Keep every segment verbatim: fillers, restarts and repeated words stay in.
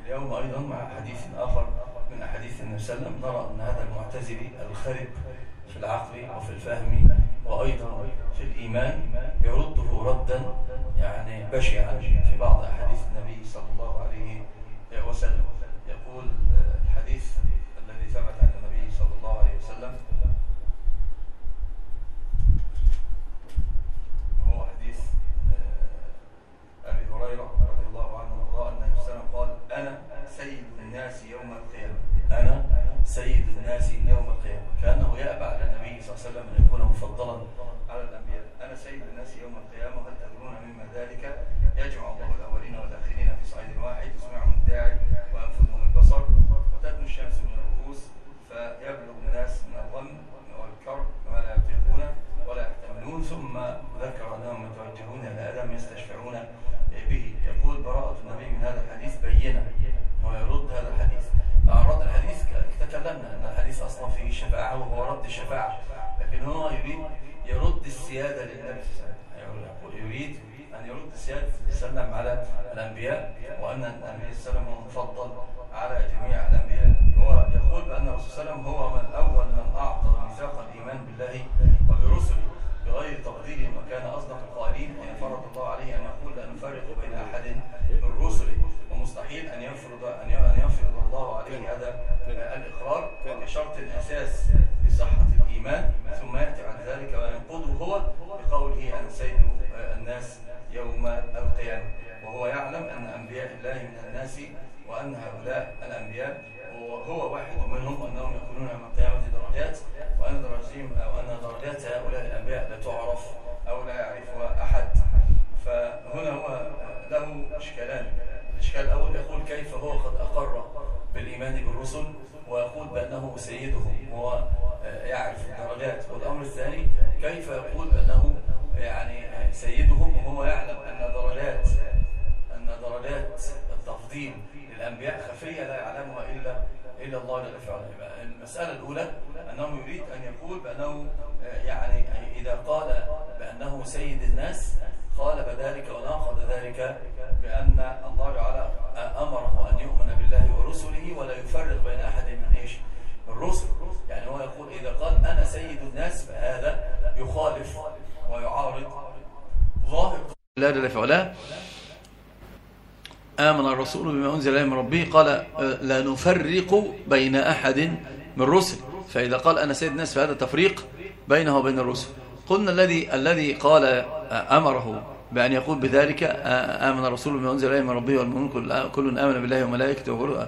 اليوم أيضا مع حديث آخر من أحاديث النبي صلى الله عليه وسلم نرى أن هذا المعتزلي الخرب في العقل وفي الفهم وأيضا في الإيمان يرده ردا يعني بشعا في بعض أحاديث النبي صلى الله عليه وسلم. يقول الحديث الذي ثبت عن النبي صلى الله عليه وسلم هو حديث أبي هريرة رضي الله عنه وارضاه أن النبي صلى الله عليه وسلم قال: أنا سيد الناس يوم القيامة، أنا سيد الناس يوم القيامة، كأنه يأبى على النبي صلى الله عليه وسلم أن يكون مفضلا على الأنبياء. أنا سيد الناس يوم القيامة، وهل تدرون مما ذلك؟ يجمع الله الأولين والآخرين في صعيد واحد، يسمعهم الداعي وينفذهم البصر، وتدنو الشمس من الرؤوس فيبلغ الناس من الغم والكرب ما لا يطيقون ولا يحتملون، ثم ذكر أنهم متوجهون إلى آدم يستشفعون به. يقول براءة النبي من هذا الحديث بينة، ويرد هذا الحديث. عن رد الحديث تكلمنا أن الحديث أصلا فيه الشفاعة وهو رد الشفاعة، لكن هو يريد يرد السيادة للنبي صلى الله عليه وسلم، يريد أن يرد السيادة السلام على الأنبياء، وأن النبي صلى الله عليه وسلم هو مفضل على جميع الأنبياء. هو يقول بأن الرسول صلى الله عليه وسلم هو من أول من أعطى ميثاق الإيمان بالله وبرسله بغير تفضيل، وكان أصدق القائلين أن فرض الله عليه أن يقول لا نفرق بين أحد من رسله، ومستحيل أن يفرض أن يفرض الله عليه هذا الإقرار بشرط الأساس لصحة الإيمان، ثم يأتي بعد ذلك وينقضه هو بقوله أن سيد الناس يوم القيامة. وهو يعلم أن أنبياء الله من الناس، وأن هؤلاء الأنبياء وهو واحد منهم، أنهم يكونون يوم القيامة درجات، وأن درجاتهم أو أن درجات هؤلاء الأنبياء لا تعرف أو لا يعرفها أحد. فهنا هو له إشكالان. الإشكال الأول يقول كيف هو قد أقر بالإيمان بالرسل ويقول بأنه سيدهم وهو يعرف الدرجات، والأمر الثاني كيف يقول بأنه يعني سيدهم وهو يعلم أن درجات أن درجات التفضيل للأنبياء خفية لا يعلمها إلا إلا الله جل وعلا. المسألة الأولى أنه يريد أن يقول بأنه يعني إذا قال بأنه سيد الناس قال بذلك وناقض ذلك بأن الله تعالى أمره أن يؤمن بالله ورسله ولا يفرق بين أحد من إيش الرسل. يعني هو يقول إذا قال أنا سيد الناس فهذا يخالف ويعارض ظاهر الله جل وعلا: آمن الرسول بما أنزل إليه من ربه قال لا نفرق بين أحد من الرسل. فإذا قال أنا سيد الناس فهذا تفريق بينه وبين الرسل. قلنا الذي الذي قال أمره بأن يقول بذلك آمن الرسول بما أنزل إليه من ربه والمؤمنون كل آمن بالله وملائكته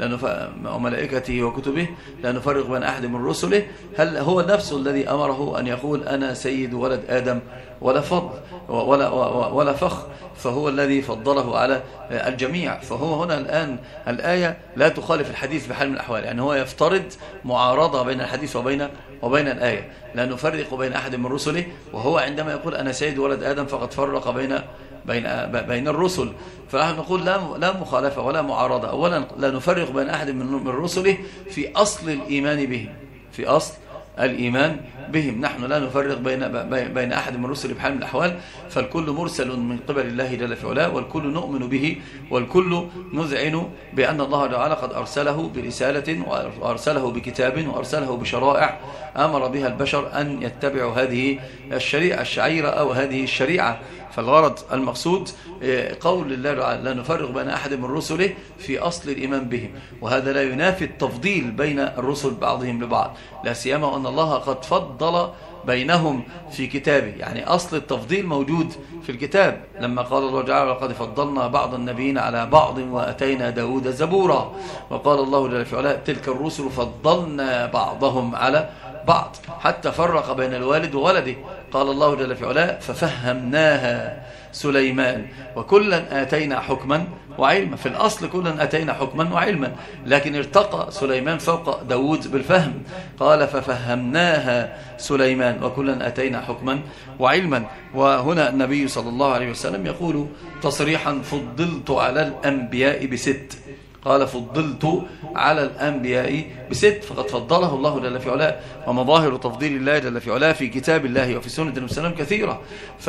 وملائكته وكتبه لا نفرق بين أحد من رسله. هل هو نفسه الذي أمره أن يقول أنا سيد ولد آدم ولا فضل ولا ولا فخر؟ فهو الذي فضله على الجميع. فهو هنا الآن الآية لا تخالف الحديث بحال من الأحوال، يعني هو يفترض معارضة بين الحديث وبين وبين الآية. لا نفرق بين أحد من رسله، وهو عندما يقول أنا سيد ولد آدم فقد فرق بين بين بين الرسل. فنحن نقول لا لا مخالفة ولا معارضة. أولا لا نفرق بين أحد من رسله في أصل الإيمان بهم، في أصل الإيمان بهم. نحن لا نفرق بين بين أحد من الرسل بحال من الأحوال، فالكل مرسل من قبل الله جل في علاه، والكل نؤمن به، والكل نذعن بأن الله تعالى قد أرسله برسالة وأرسله بكتاب وأرسله بشرائع أمر بها البشر أن يتبعوا هذه الشريعة الشعيرة أو هذه الشريعة. فالغرض المقصود قول الله لا نفرق بين أحد من رسله في أصل الإيمان بهم، وهذا لا ينافي التفضيل بين الرسل بعضهم لبعض، لا سيما وأن الله قد فضل بينهم في كتابه. يعني أصل التفضيل موجود في الكتاب، لما قال الله تعالى لقد فضلنا بعض النبيين على بعض وأتينا داود زبورا، وقال الله جل في علاه تلك الرسل فضلنا بعضهم على بعض، حتى فرق بين الوالد وولده. قال الله جل في علاه ففهمناها سليمان وكلا آتينا حكما وعلما. في الأصل كلا آتينا حكما وعلما، لكن ارتقى سليمان فوق داود بالفهم. قال ففهمناها سليمان وكلا آتينا حكما وعلما. وهنا النبي صلى الله عليه وسلم يقول تصريحا فضلت على الأنبياء بست. قال فضلت على الأنبياء بست، فقد فضله الله جل في علاه. ومظاهر تفضيل الله جل في علاه في كتاب الله وفي سنة النبي صلى الله عليه وسلم كثيرة.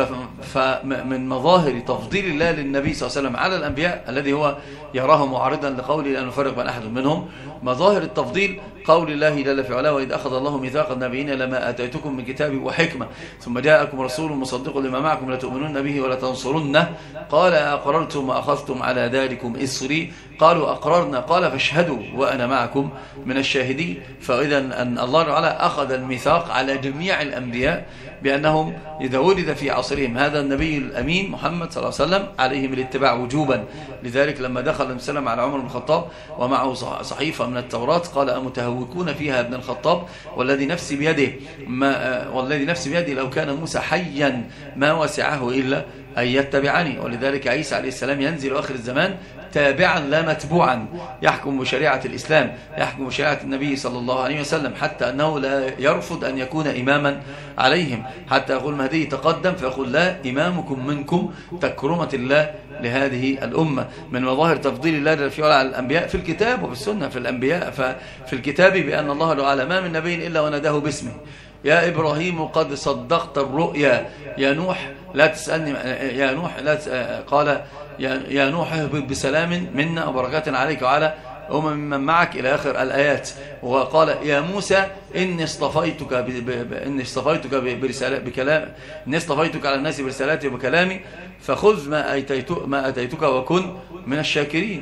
فمن مظاهر تفضيل الله للنبي صلى الله عليه وسلم على الأنبياء الذي هو يراه معارضا لقوله لا نفرق بين أحد منهم، مظاهر التفضيل قول الله جل في علاه وإذ أخذ الله ميثاق النبيين لما آتيتكم من كتاب وحكمة ثم جاءكم رسول مصدق لما معكم لتؤمنون به ولا تنصرنه قال أقررتم وأخذتم على ذلكم إصري قالوا أقررنا قال فاشهدوا وأنا معكم من الشاهدين. فإذا أن الله تعالى أخذ الميثاق على جميع الأنبياء بأنهم إذا ولد في عصرهم هذا النبي الأمين محمد صلى الله عليه وسلم عليهم الاتباع وجوبا. لذلك لما دخل النبي صلى الله عليه وسلم على عمر بن الخطاب ومعه صحيفة من التوراة قال أمتهوكون فيها ابن الخطاب والذي نفسي بيده ما والذي نفسي بيده لو كان موسى حيا ما وسعه إلا أن يتبعني. ولذلك عيسى عليه السلام ينزل آخر الزمان تابعا لا متبوعا يحكم بشريعة الإسلام يحكم بشريعة النبي صلى الله عليه وسلم حتى أنه لا يرفض أن يكون إماما عليهم حتى يقول المهدي تقدم فيقول لا إمامكم منكم تكرمة الله لهذه الأمة. من مظاهر تفضيل الله جل في علاه على الأنبياء في الكتاب وفي السنة. في الأنبياء ففي الكتاب بأن الله تعالى ما من نبي إلا وناداه باسمه يا إبراهيم قد صدقت الرؤيا يا نوح لا تسألني يا نوح لا قال يا نوح اهبط بسلام منا وبركات عليك وعلى أمم من معك إلى آخر الآيات. وقال يا موسى إني اصطفيتك إني اصطفيتك برسالة بكلام إني اصطفيتك على الناس برسالاتي وبكلامي فخذ ما أتيتك ما أتيتك وكن من الشاكرين.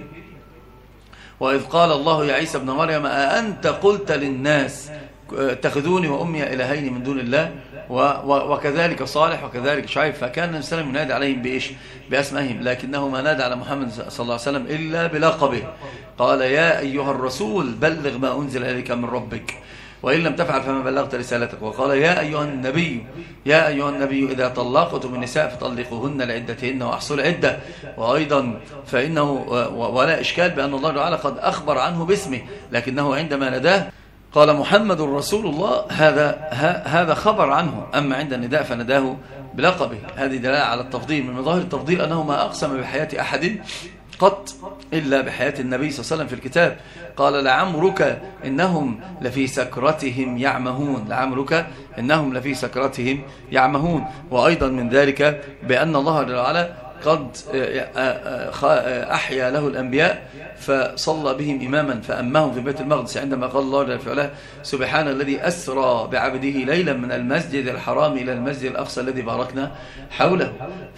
وإذ قال الله يا عيسى ابن مريم أأنت قلت للناس اتخذوني وأمي إلهين من دون الله وكذلك صالح وكذلك شعيب. فكان النبي صلى الله عليه وسلم ينادي عليهم بإيش؟ بأسمائهم، لكنه ما نادى على محمد صلى الله عليه وسلم إلا بلقبه. قال يا أيها الرسول بلغ ما أنزل إليك من ربك وإن لم تفعل فما بلغت رسالتك. وقال يا أيها النبي يا أيها النبي إذا طلقتم النساء فطلقوهن لعدتهن وأحصوا العدة. وأيضا فإنه ولا إشكال بأن الله تعالى قد أخبر عنه باسمه لكنه عندما نداه قال محمد رسول الله هذا هذا خبر عنه. أما عند النداء فنداه بلقبه. هذه دلالة على التفضيل. من مظاهر التفضيل أنه ما أقسم بحياة أحد قط إلا بحياة النبي صلى الله عليه وسلم في الكتاب. قال لعمرك إنهم لفي سكرتهم يعمهون لعمرك إنهم لفي سكرتهم يعمهون. وأيضا من ذلك بأن الله جل وعلا قد أحيا له الأنبياء فصلى بهم إماما فأمهم في بيت المقدس عندما قال الله جل وعلا سبحان الذي أسرى بعبده ليلا من المسجد الحرام إلى المسجد الأقصى الذي باركنا حوله.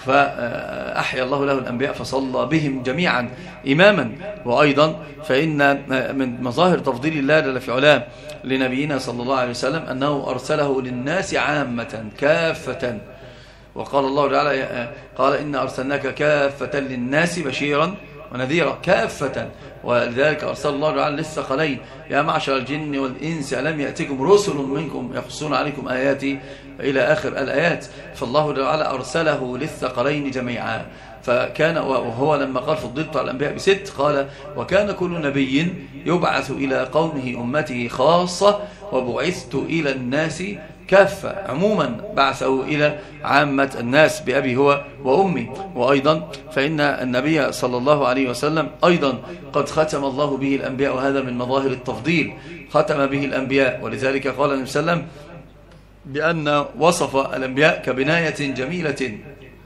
فأحيا الله له الأنبياء فصلى بهم جميعا إماما. وأيضا فإن من مظاهر تفضيل الله جل وعلا لنبينا صلى الله عليه وسلم أنه أرسله للناس عامة كافة. وقال الله تعالى قال إن أرسلناك كافة للناس بشيرا ونذيرا كافة. ولذلك أرسل الله تعالى للثقلين يا معشر الجن والإنس ألم يأتكم رسل منكم يقصون عليكم آياتي إلى آخر الآيات. فالله تعالى أرسله للثقلين جميعا. فكان وهو لما قال فضلت على الأنبياء بست قال وكان كل نبي يبعث إلى قومه أمته خاصة وبعثت إلى الناس كافة. عموما بعثه إلى عامة الناس بأبي هو وأمي. وأيضا فإن النبي صلى الله عليه وسلم أيضا قد ختم الله به الأنبياء وهذا من مظاهر التفضيل ختم به الأنبياء. ولذلك قال النبي صلى الله عليه وسلم بأن وصف الأنبياء كبناية جميلة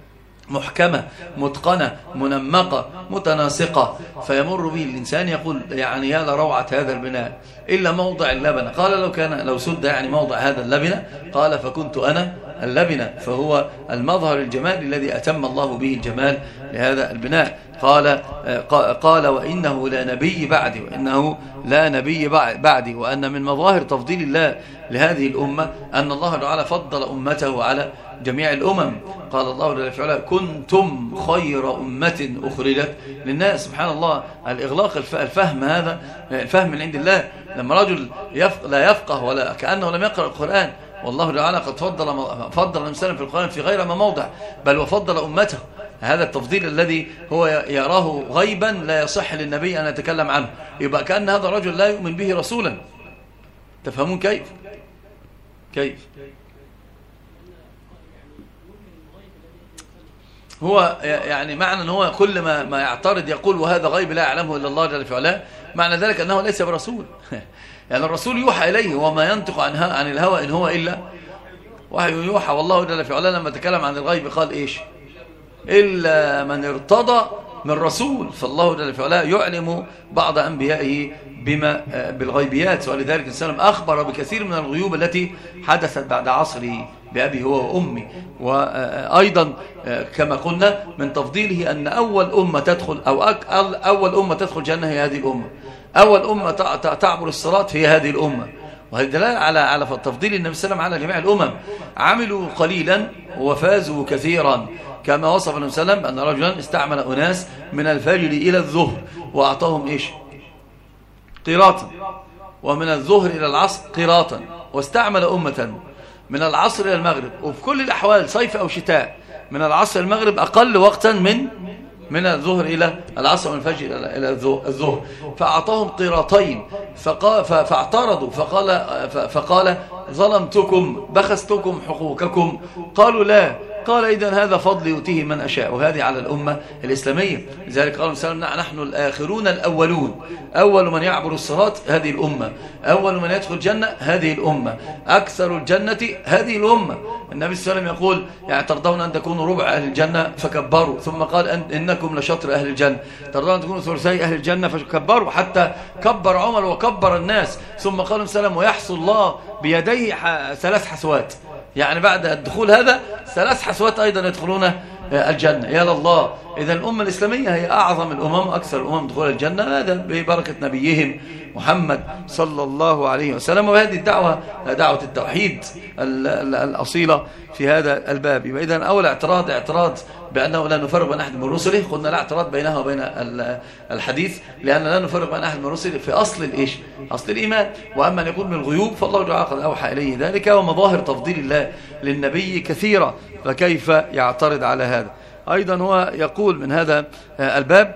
محكمة متقنة منمقة متناسقة فيمر به الإنسان يقول يعني يا لروعة هذا البناء إلا موضع اللبنة. قال لو كان لو سد يعني موضع هذا اللبنة قال فكنت أنا اللبنة. فهو المظهر الجمال الذي أتم الله به الجمال لهذا البناء. قال قال وإنه لا نبي بعدي وإنه لا نبي بعدي. وأن من مظاهر تفضيل الله لهذه الأمة أن الله تعالى فضل أمته على جميع الأمم. قال الله جل وعلا كنتم خير أمة أخرجت للناس. سبحان الله الإغلاق الفهم هذا الفهم من عند الله. لما رجل يفق لا يفقه ولا كأنه لم يقرأ القرآن والله تعالى قد فضل فضل الإنسان في القرآن في غير ما موضع بل وفضل أمته. هذا التفضيل الذي هو يراه غيبا لا يصح للنبي أن يتكلم عنه. يبقى كأن هذا الرجل لا يؤمن به رسولا. تفهمون كيف كيف هو يعني معنى ان هو كل ما ما يعترض يقول وهذا غيب لا يعلمه الا الله جل في علاه، معنى ذلك انه ليس برسول. يعني الرسول يوحى اليه وما ينطق عن عن الهوى ان هو الا وحي يوحى. والله جل في علاه لما تكلم عن الغيب قال ايش؟ الا من ارتضى من رسول. فالله جل في علاه يعلم بعض انبيائه بما بالغيبيات، ولذلك النبي صلى الله عليه وسلم اخبر بكثير من الغيوب التي حدثت بعد عصره بأبي هو وأمي. وأيضا كما قلنا من تفضيله أن أول أمة تدخل أو أول أمة تدخل جنة هي هذه الأمة، أول أمة تعبر الصراط هي هذه الأمة. وهذا دلالة على على تفضيل النبي صلى الله عليه وسلم على جميع الأمم. عملوا قليلا وفازوا كثيرا، كما وصف النبي صلى الله عليه وسلم أن رجلا استعمل أناس من الفجر إلى الظهر وأعطاهم إيش؟ قيراطا، ومن الظهر إلى العصر قيراطا، واستعمل أمة من العصر إلى المغرب، وفي كل الأحوال صيف أو شتاء من العصر إلى المغرب أقل وقتا من من الظهر إلى العصر ومن الفجر إلى الظهر، فأعطاهم قيراطين فاعترضوا فقال, فقال ظلمتكم بخستكم حقوقكم، قالوا لا، قال إذن هذا فضل يؤتيه من أشاء. وهذه على الأمة الإسلامية. لذلك قال النبي نحن الآخرون الأولون، أول من يعبر الصراط هذه الأمة، أول من يدخل الجنة هذه الأمة، أكثر الجنة هذه الأمة. النبي صلى الله عليه وسلم يقول يعني ترضون أن تكونوا ربع أهل الجنة فكبروا، ثم قال أن إنكم لشطر أهل الجنة، ترضون أن تكونوا ثلثي أهل الجنة فكبروا، حتى كبر عمر وكبر الناس. ثم قال السلام ويحصل الله بيديه ثلاث حسوات، يعني بعد الدخول هذا ثلاث حسوات أيضا يدخلون الجنة. يا لله. إذا الأمة الإسلامية هي أعظم الأمم وأكثر الأمم دخول الجنة، هذا ببركة نبيهم محمد صلى الله عليه وسلم. وهذه الدعوة دعوة التوحيد الأصيلة في هذا الباب. إذا أول اعتراض اعتراض بأنه لا نفرق بين أحد من رسله، قلنا لا اعتراض بينها وبين الحديث، لأن لا نفرق بين أحد من رسله في أصل الإيش؟ أصل الإيمان. وأما أن يقول من الغيوب فالله تعالى قد أوحى إليه ذلك، ومظاهر تفضيل الله للنبي كثيرة، فكيف يعترض على هذا؟ أيضا هو يقول من هذا الباب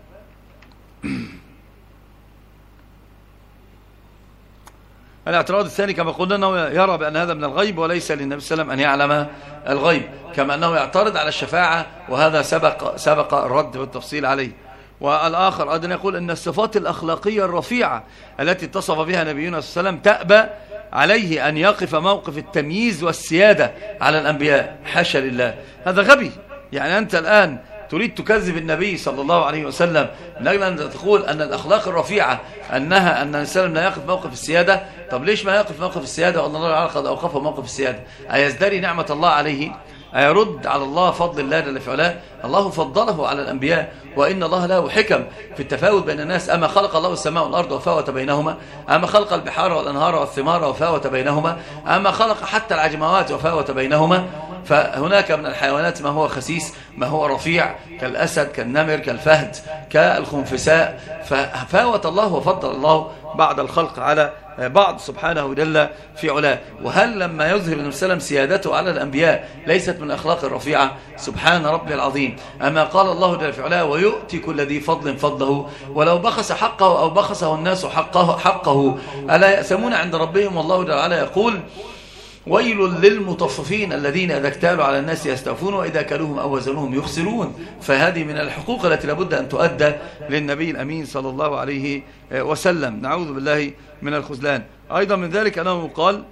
الاعتراض الثاني كما قلنا أنه يرى بأن هذا من الغيب وليس للنبي صلى الله عليه وسلم أن يعلم الغيب، كما أنه يعترض على الشفاعة، وهذا سبق سبق الرد والتفصيل عليه. والآخر أيضا يقول أن الصفات الأخلاقية الرفيعة التي اتصف بها نبينا صلى الله عليه وسلم تأبى عليه أن يقف موقف التمييز والسيادة على الأنبياء، حاشا لله، هذا غبي. يعني أنت الآن تريد تكذب النبي صلى الله عليه وسلم من أجل أن تقول أن الأخلاق الرفيعة أنها أن الإنسان لا يقف موقف السيادة. طب ليش ما يقف موقف السيادة وأن الله قد أوقفه موقف السيادة؟ أيزدري نعمة الله عليه؟ أيرد على الله فضل الله جل في علاه؟ الله فضله على الأنبياء، وإن الله له حكم في التفاوت بين الناس. أما خلق الله السماء والأرض وفاوت بينهما؟ أما خلق البحار والأنهار والثمار وفاوت بينهما؟ أما خلق حتى العجموات وفاوت بينهما؟ فهناك من الحيوانات ما هو خسيس، ما هو رفيع، كالأسد، كالنمر، كالفهد، كالخنفساء، ففاوت الله وفضل الله بعض الخلق على بعض سبحانه جل في علاه. وهل لما يظهر النبي صلى الله عليه وسلم سيادته على الأنبياء ليست من الأخلاق الرفيعة؟ سبحان ربي العظيم. أما قال الله جل في علاه ويؤتي كل ذي فضل فضله ولو بخس حقه أو بخسه الناس حقه, حقه ألا يأسمون عند ربهم؟ والله جل وعلا يقول ويل للمطففين الذين إذا اكتالوا على الناس يستوفون وإذا كالوهم أو وزنوهم يخسرون. فهذه من الحقوق التي لابد أن تؤدى للنبي الأمين صلى الله عليه وسلم، نعوذ بالله من الخذلان. أيضا من ذلك أنه قال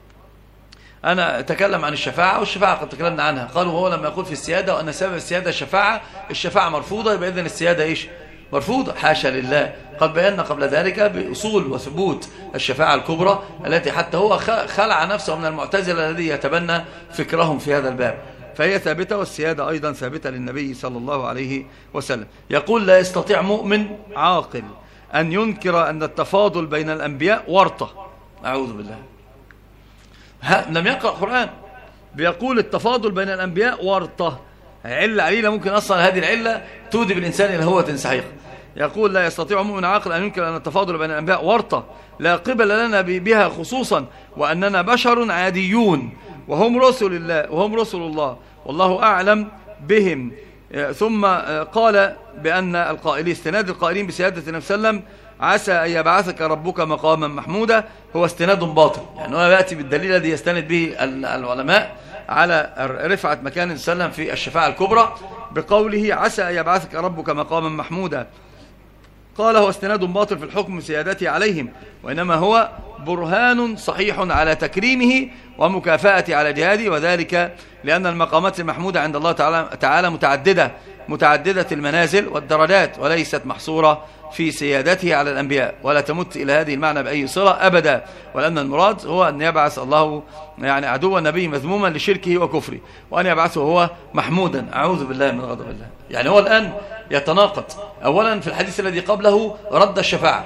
أنا أتكلم عن الشفاعة، والشفاعة قد تكلمنا عنها. قالوا وهو لما يقول في السيادة وأن سبب السيادة الشفاعة، الشفاعة مرفوضة، يبقى إذن السيادة إيش؟ مرفوضة، حاشا لله. قد بينا قبل ذلك بأصول وثبوت الشفاعة الكبرى التي حتى هو خلع نفسه من المعتزلة الذي يتبنى فكرهم في هذا الباب، فهي ثابتة، والسيادة أيضا ثابتة للنبي صلى الله عليه وسلم. يقول لا يستطيع مؤمن عاقل أن ينكر أن التفاضل بين الأنبياء ورطة. أعوذ بالله. لم يقرأ قرآن بيقول التفاضل بين الأنبياء ورطة، علة عليلة، ممكن أصلا هذه العلة تودي بالإنسان إلى هوة سحيق. يقول لا يستطيع مؤمن عاقل أن ينكر أن التفاضل بين الأنبياء ورطة لا قبل لنا بها، خصوصا وأننا بشر عاديون وهم رسل الله وهم رسل الله والله أعلم بهم. ثم قال بأن القائلين استناد القائلين بسيادة النبي صلى الله عليه وسلم عسى أن يبعثك ربك مقاما محمودا هو استناد باطل. يعني هو يأتي بالدليل الذي يستند به العلماء على رفعة مكان صلى الله عليه وسلم في الشفاعة الكبرى بقوله عسى أن يبعثك ربك مقاما محمودا. قال هو استناد باطل في الحكم سيادته عليهم، وإنما هو برهان صحيح على تكريمه ومكافأة على جهاده، وذلك لأن المقامات المحمودة عند الله تعالى, تعالى متعددة متعددة المنازل والدرجات، وليست محصورة في سيادته على الأنبياء، ولا تمت إلى هذه المعنى بأي صلة أبدا، ولأن المراد هو أن يبعث الله يعني عدو النبي مذموما لشركه وكفره، وأن يبعثه هو محمودا. أعوذ بالله من غضب الله. يعني هو الآن يتناقض. أولا في الحديث الذي قبله رد الشفاعة،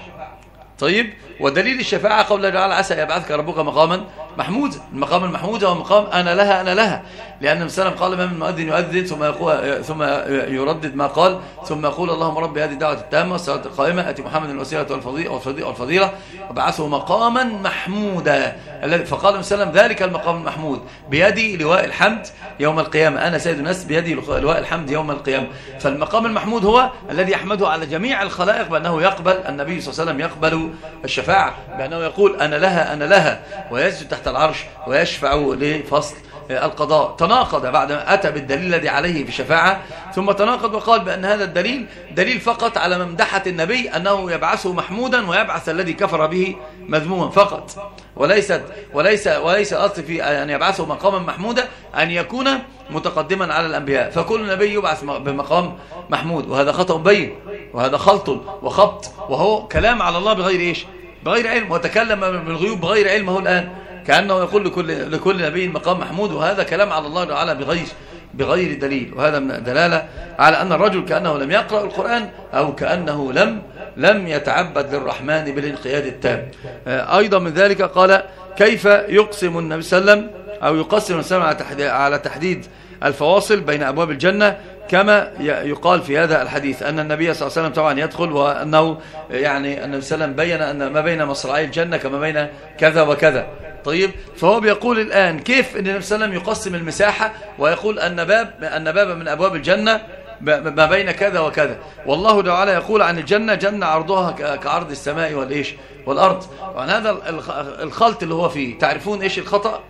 طيب، ودليل الشفاعة قول الله تعالى عسى يبعثك ربك مقاما محمود. المقام المحمود هو مقام أنا لها أنا لها، لأن النبي صلى الله عليه وسلم قال ما من مؤذن يؤذن ثم يقول ثم يردد ما قال ثم يقول اللهم رب هذه الدعوة التامة والصلاة القائمة أتي محمد الوسيلة والفضيلة والفضيلة وبعثه مقاما محمودا. فقال النبي صلى الله عليه وسلم ذلك المقام المحمود بيدي لواء الحمد يوم القيامة، أنا سيد الناس بيدي لواء الحمد يوم القيامة. فالمقام المحمود هو الذي يحمده علل جميع الخلائق بأنه يقبل، النبي صلى الله عليه وسلم يقبل الشفاعة بأنه يقول أنا لها أنا لها، ويسجد تحت العرش ويشفع لفصل القضاء. تناقض بعد ما أتى بالدليل الذي عليه في الشفاعة، ثم تناقض وقال بأن هذا الدليل دليل فقط على ممدحة النبي أنه يبعثه محمودا ويبعث الذي كفر به مذموما فقط، وليست وليس وليس الأصل في أن يبعثه مقاما محمودا أن يكون متقدما على الأنبياء، فكل نبي يبعث بمقام محمود، وهذا خطأ بين، وهذا خلط وخبط، وهو كلام على الله بغير إيش؟ بغير علم، وتكلم بالغيوب بغير علم. هو الآن كأنه يقول لكل, لكل نبي مقام محمود، وهذا كلام على الله تعالى بغير بغير دليل، وهذا من دلالة على أن الرجل كأنه لم يقرأ القرآن أو كأنه لم لم يتعبد للرحمن بالانقياد التام. أيضا من ذلك قال كيف يقسم النبي صلى الله عليه وسلم أو يقسم النبي صلى الله عليه وسلم على تحديد الفواصل بين أبواب الجنة، كما يقال في هذا الحديث أن النبي صلى الله عليه وسلم طبعا يدخل، وأنه يعني النبي صلى الله عليه وسلم بين أن ما بين مصراعي الجنة كما بين كذا وكذا. طيب، فهو بيقول الآن كيف أن النبي صلى الله عليه وسلم يقسم المساحة ويقول أن باب أن باب من أبواب الجنة ما بين كذا وكذا، والله تعالى يقول عن الجنة جنة عرضها كعرض السماء والإيش والأرض. وعن هذا الخلط اللي هو فيه تعرفون إيش الخطأ؟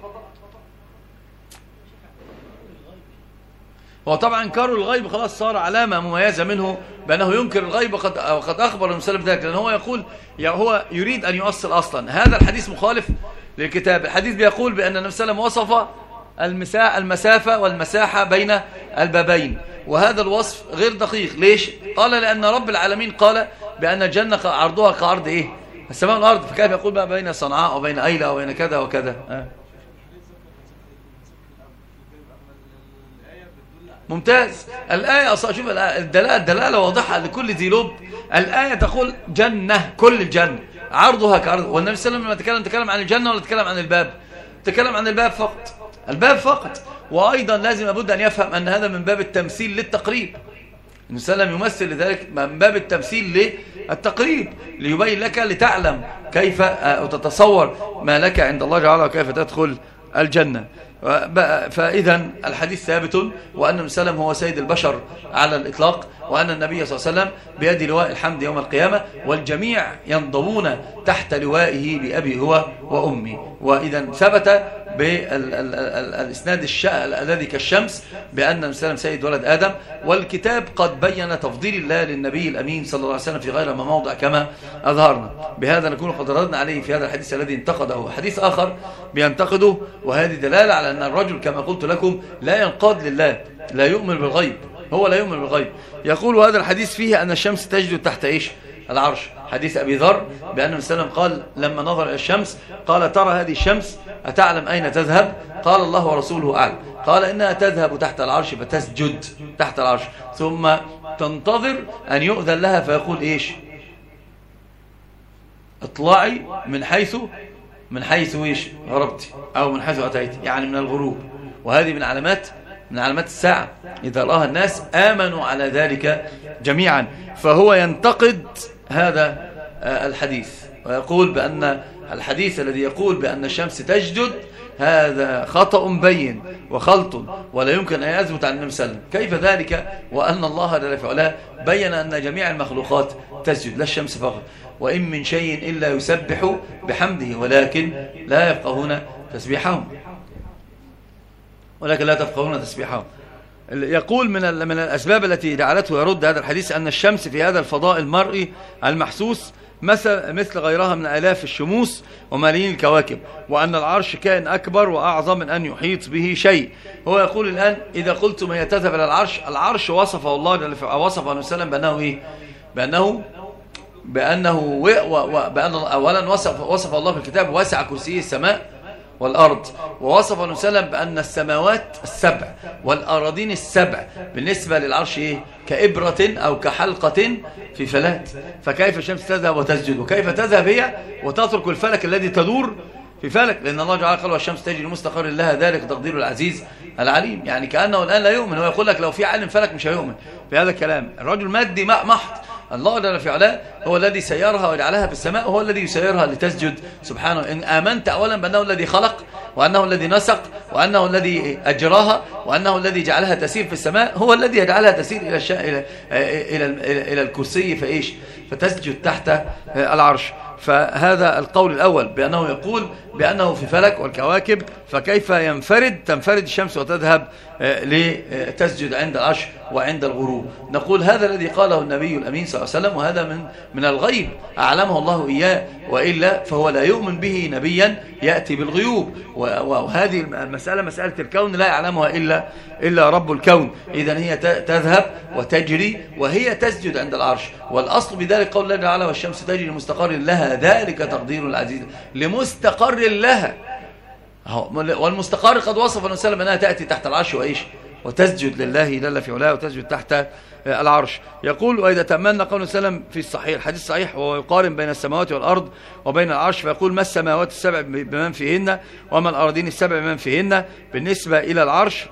هو طبعا إنكار الغيب خلاص صار علامة مميزة منه بأنه ينكر الغيب، وقد, وقد أخبر المسلم ذلك، لأن هو يقول هو يريد أن يؤصل أصلا. هذا الحديث مخالف للكتاب. الحديث بيقول بأن النبي صلى الله عليه وسلم وصف المسافة والمساحة بين البابين، وهذا الوصف غير دقيق. ليش؟ قال لأن رب العالمين قال بأن الجنة عرضها كعرض إيه؟ السماء والأرض، فكيف يقول بقى بين صنعاء وبين أيلة وبين كذا وكذا؟ أه. ممتاز. الآية أصلا شوف الدلالة, الدلالة واضحة لكل ذي لب. الآية تقول جنة، كل الجنة عرضها كعرض، والنبي صلى الله عليه وسلم لما تكلم تكلم عن الجنة ولا تكلم عن الباب؟ تكلم عن الباب فقط، الباب فقط. وأيضا لازم أبد أن يفهم أن هذا من باب التمثيل للتقريب. النبي صلى الله عليه وسلم يمثل لذلك من باب التمثيل للتقريب، ليبين لك لتعلم كيف تتصور ما لك عند الله تعالى وكيف تدخل الجنة. فإذا الحديث ثابت، وأن النبي صلى الله عليه وسلم هو سيد البشر على الإطلاق، وأن النبي صلى الله عليه وسلم بيد لواء الحمد يوم القيامة، والجميع ينضمون تحت لوائه بأبي هو وأمي. وإذا ثبت بالإسناد الذي كالشمس بأن النبي صلى الله عليه وسلم سيد ولد آدم، والكتاب قد بين تفضيل الله للنبي الأمين صلى الله عليه وسلم في غير ما موضع كما أظهرنا. بهذا نكون قد ردنا عليه في هذا الحديث الذي انتقده. حديث آخر بينتقده، وهذه دلالة على أن الرجل كما قلت لكم لا ينقاد لله، لا يؤمن بالغيب، هو لا يؤمن بالغيب. يقول هذا الحديث فيه أن الشمس تجد تحت إيش؟ العرش. حديث أبي ذر بأن النبي صلى الله عليه وسلم قال لما نظر إلى الشمس قال ترى هذه الشمس أتعلم أين تذهب؟ قال الله ورسوله أعلم. قال إنها تذهب تحت العرش فتسجد تحت العرش، ثم تنتظر أن يؤذن لها فيقول إيش؟ اطلعي من حيث من حيث إيش غربت، أو من حيث أتيت، يعني من الغروب. وهذه من علامات من علامات الساعة، إذا رآها الناس آمنوا على ذلك جميعا. فهو ينتقد هذا الحديث ويقول بأن الحديث الذي يقول بأن الشمس تسجد هذا خطأ بين وخلط، ولا يمكن أن يثبت عن النبي صلى الله عليه وسلم. كيف ذلك وأن الله جل في علاه بين أن جميع المخلوقات تسجد، لا الشمس فقط. وإن من شيء إلا يسبح بحمده ولكن لا يفقهون تسبيحهم ولكن لا تفقهون تسبيحهم. يقول من من الأسباب التي جعلته يرد هذا الحديث أن الشمس في هذا الفضاء المرئي المحسوس مثل مثل غيرها من آلاف الشموس وملايين الكواكب، وأن العرش كائن أكبر وأعظم من أن يحيط به شيء. هو يقول الآن إذا قلتم هي تذهب إلى العرش، العرش وصفه الله وصفه عليه وسلم بأنه إيه؟ بأنه بأنه وبأن أولا وصف وصف الله في الكتاب وسع كرسيه السماء والأرض، ووصف عليه وسلم بأن السماوات السبع والأراضين السبع بالنسبة للعرش إيه؟ كإبرة أو كحلقة في فلات. فكيف الشمس تذهب وتسجد، وكيف تذهب هي وتترك الفلك الذي تدور في فلك؟ لأن الله تعالى قال والشمس تجري لمستقر لها ذلك تقدير العزيز العليم. يعني كأنه الآن لا يؤمن، هو يقول لك لو في عالم فلك مش هيؤمن بهذا الكلام. الرجل مادي محض، الله جل في علاه هو الذي سيرها وجعلها في السماء، وهو الذي يسيرها لتسجد سبحانه. إن آمنت أولا بأنه الذي خلق، وأنه الذي نسق، وأنه الذي أجراها، وأنه الذي جعلها تسير في السماء، هو الذي يجعلها تسير إلى الش... إلى إلى إلى, إلى الكرسي فإيش فتسجد تحت العرش. فهذا القول الأول بأنه يقول بأنه في فلك والكواكب، فكيف ينفرد تنفرد الشمس وتذهب لتسجد عند العرش وعند الغروب؟ نقول هذا الذي قاله النبي الأمين صلى الله عليه وسلم، وهذا من من الغيب أعلمه الله إياه، وإلا فهو لا يؤمن به نبيا يأتي بالغيوب. وهذه المسألة مسألة الكون لا يعلمها إلا إلا رب الكون. إذن هي تذهب وتجري وهي تسجد عند العرش، والأصل بذلك قول الله تعالى والشمس تجري لمستقر لها ذلك تقدير العزيز. لمستقر لها، والمستقر قد وصف النبي صلى الله عليه وسلم أنها تأتي تحت العرش وإيش وتسجد لله جل في علاه وتسجد تحت العرش. يقول وإذا تأملنا قول صلى الله عليه وسلم في الصحيح الحديث الصحيح وهو يقارن بين السماوات والأرض وبين العرش، فيقول ما السماوات السبع بمن فيهن وما الأرضين السبع بمن فيهن بالنسبة إلى العرش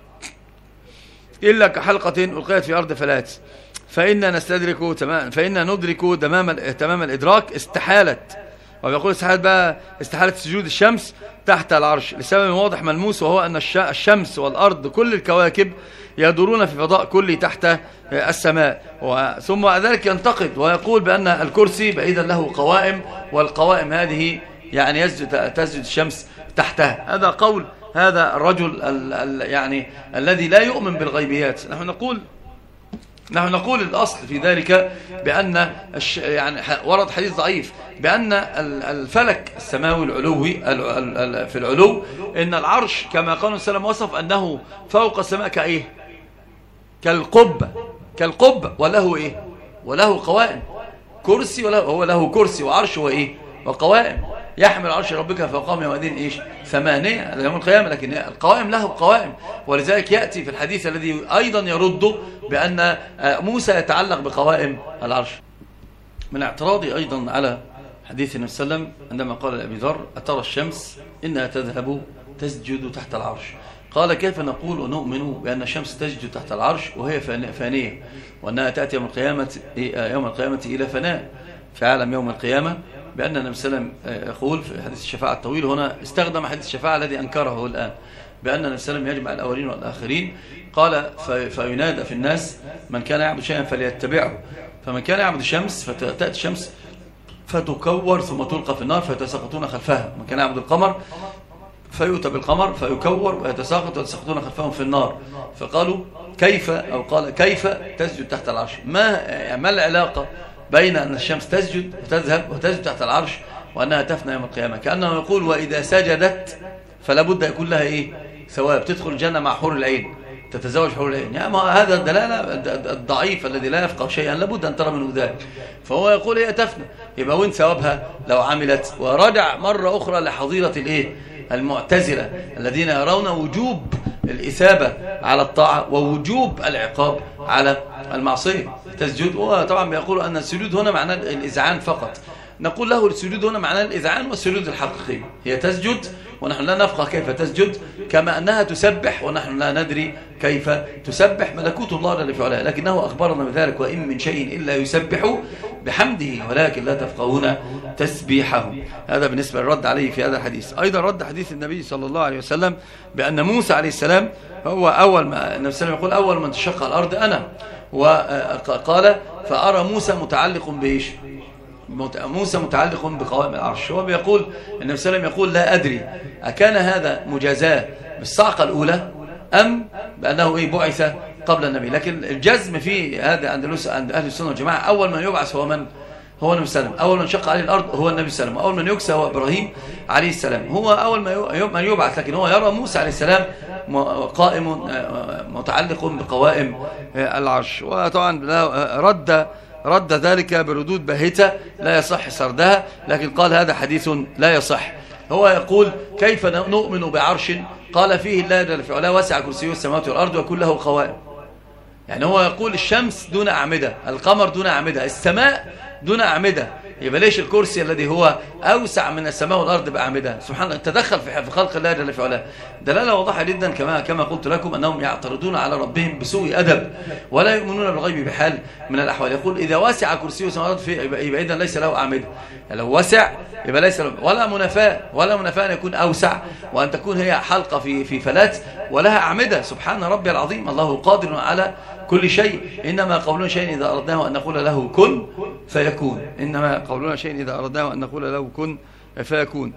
إلا كحلقة ألقيت في أرض فلات، فإن نستدرك تمام فإن ندرك تمام تمام الإدراك استحالة. ويقول استحالة بقى استحالة سجود الشمس تحت العرش لسبب واضح ملموس، وهو أن الشمس والأرض كل الكواكب يدورون في فضاء كلي تحت السماء. ثم ذلك ينتقد ويقول بأن الكرسي بعيدا له قوائم، والقوائم هذه يعني يسجد تسجد الشمس تحتها. هذا قول هذا الرجل ال ال يعني الذي لا يؤمن بالغيبيات. نحن نقول نحن نقول الأصل في ذلك بأن يعني ورد حديث ضعيف بأن الفلك السماوي العلوي في العلو إن العرش كما قال النبي صلى الله عليه وسلم وصف أنه فوق السماء كإيه كالقبة كالقبة وله إيه وله قوائم كرسي، وله هو له كرسي وعرش وإيه وقوائم. يحمل عرش ربك فوقهم يومئذ إيش ثمانية يوم القيامة، لكن القوائم له قوائم. ولذلك يأتي في الحديث الذي أيضا يرد بأن موسى يتعلق بقوائم العرش. من اعتراضي أيضا على حديث النبي صلى الله عليه وسلم عندما قال لأبي ذر أترى الشمس إنها تذهب تسجد تحت العرش، قال كيف نقول ونؤمن بأن الشمس تسجد تحت العرش وهي فانية، وأنها تأتي يوم القيامة يوم القيامة إلى فناء في عالم يوم القيامة، بأن النبي صلى الله عليه وسلم يقول في حديث الشفاعة الطويل، هنا استخدم حديث الشفاعة الذي أنكره الآن، بأن النبي صلى الله عليه وسلم يجمع الأولين والآخرين. قال فينادى في الناس من كان يعبد شيئا فليتبعه، فمن كان يعبد الشمس فتأتي الشمس فتكور ثم تلقى في النار فيتساقطون خلفها، من كان يعبد القمر فيؤتى بالقمر فيكور ويتساقط ويتساقطون خلفهم في النار. فقالوا كيف أو قال كيف تسجد تحت العرش؟ ما ما العلاقة بين أن الشمس تسجد وتذهب وتسجد تحت العرش وأنها تفنى يوم القيامة؟ كأنه يقول وإذا سجدت فلا بد يكون لها إيه ثواب، تدخل الجنة مع حور العين، تتزوج حور العين. يعني هذا الدلالة الضعيف الذي لا يفقه شيئا لابد أن ترى منه ذلك. فهو يقول هي تفنى، يبقى وين ثوابها لو عملت؟ ورجع مرة أخرى لحظيرة الإيه المعتزلة الذين يرون وجوب الإثابة على الطاعة ووجوب العقاب على المعصية. تسجد، وطبعا بيقول أن السجود هنا معناه الإذعان فقط. نقول له السجود هنا معناه الإذعان والسجود الحقيقي. هي تسجد ونحن لا نفقه كيف تسجد، كما أنها تسبح ونحن لا ندري كيف تسبح، ملكوت الله جل في علاه، لكنه أخبرنا بذلك وإن من شيء إلا يسبح بحمده ولكن لا تفقهون تسبيحه. هذا بالنسبة للرد عليه في هذا الحديث. أيضا رد حديث النبي صلى الله عليه وسلم بأن موسى عليه السلام هو أول ما النبي صلى الله عليه وسلم يقول أول من تشق الأرض أنا، وقال فأرى موسى متعلق بإيش؟ موسى متعلق بقوائم العرش. هو بيقول النبي صلى الله عليه وسلم يقول لا أدري أكان هذا مجازاة بالصعقة الأولى أم بأنه إيه بعث قبل النبي. لكن الجزم في هذا عند عند أهل السنة والجماعة أول من يبعث هو من؟ هو النبي صلى الله عليه وسلم. أول من شق عليه الأرض هو النبي صلى الله عليه وسلم. أول من يكسى هو إبراهيم عليه السلام، هو أول من يبعث. لكن هو يرى موسى عليه السلام قائم متعلق بقوائم العرش. وطبعا رد رد ذلك بردود باهتة لا يصح سردها، لكن قال هذا حديث لا يصح. هو يقول كيف نؤمن بعرش قال فيه الله جل في علاه وسع كرسيه السماوات والأرض ويكون له قوائم. يعني هو يقول الشمس دون أعمدة، القمر دون أعمدة، السماء دون أعمدة، يبقى ليش الكرسي الذي هو أوسع من السماء والأرض بأعمدة؟ سبحان الله، تدخل في خلق الله جل في علاه. دلالة واضحة جدا كما كما قلت لكم أنهم يعترضون على ربهم بسوء أدب ولا يؤمنون بالغيب بحال من الأحوال. يقول إذا وسع كرسيه السماوات والأرض يبقى إذا ليس له أعمدة، لو وسع يبقى ليس له ولا منافاة، ولا منافاة أن يكون أوسع وأن تكون هي حلقة في في فلات ولها أعمدة. سبحان ربي العظيم، الله قادر على كل شيء. إنما قولنا شيء إذا أردناه أن نقول له كن فيكون، إنما قولنا شيء إذا أردناه أن نقول له كن فيكون.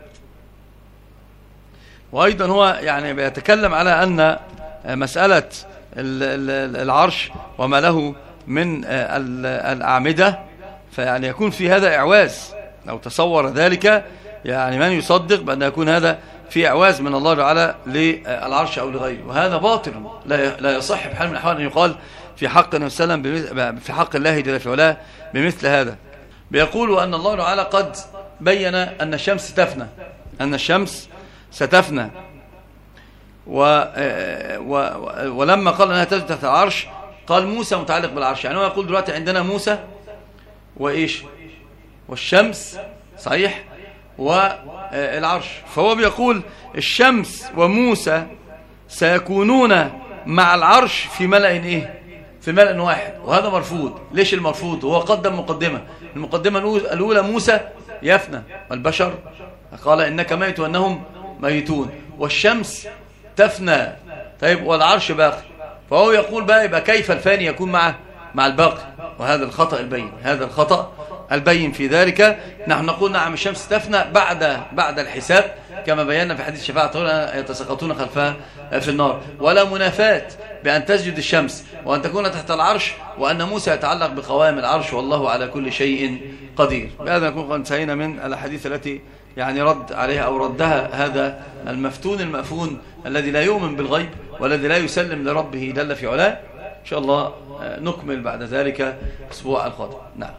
وأيضا هو يعني بيتكلم على أن مسألة العرش وما له من الأعمدة فيعني يكون في هذا إعواز. لو تصور ذلك يعني من يصدق بأن يكون هذا في إعواز من الله تعالى للعرش أو لغيره، وهذا باطل لا يصح بحال من الأحوال أن يقال في حق النبي صلى الله عليه وسلم في حق الله جل في علاه بمثل هذا. بيقول أن الله تعالى قد بين أن الشمس تفنى، أن الشمس ستفنى، و و ولما قال أنها تسجد تحت العرش قال موسى متعلق بالعرش. يعني هو يقول دلوقتي عندنا موسى وإيش والشمس صحيح والعرش، فهو بيقول الشمس وموسى سيكونون مع العرش في ملأ إيه؟ في ملأ واحد، وهذا مرفوض. ليش المرفوض؟ هو قدم مقدمة، المقدمة الأولى موسى يفنى والبشر قال إنك ميت وأنهم ميتون، والشمس تفنى طيب والعرش باقي. فهو يقول بقى يبقى كيف الفاني يكون مع مع الباقي؟ وهذا الخطأ البين، هذا الخطأ البين في ذلك. نحن نقول نعم الشمس تفنى بعد بعد الحساب كما بينا في حديث الشفاعة يتساقطون خلفها في النار، ولا منافاة بأن تسجد الشمس وأن تكون تحت العرش وأن موسى يتعلق بقوائم العرش والله على كل شيء قدير. بهذا نكون قد انتهينا من الأحاديث التي يعني رد عليها أو ردها هذا المفتون المأفون الذي لا يؤمن بالغيب والذي لا يسلم لربه جل في علاه. إن شاء الله نكمل بعد ذلك الأسبوع القادم. نعم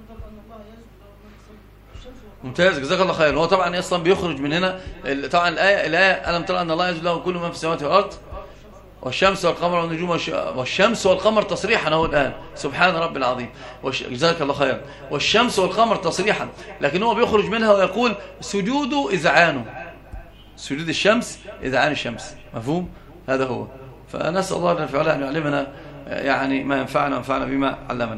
ممتاز جزاك الله خير. هو طبعا اصلا بيخرج من هنا طبعا الايه الايه الم ترى ان الله يسجد له كل من في السماوات والارض والشمس والقمر والنجوم والشمس والقمر تصريحا اهو الان سبحان ربي العظيم جزاك الله خير. والشمس والقمر تصريحا، لكن هو بيخرج منها ويقول سجود اذعان، سجود الشمس اذعان الشمس. مفهوم؟ هذا هو. فنسال الله جل وعلا ان يعلمنا يعني ما ينفعنا وينفعنا بما علمنا.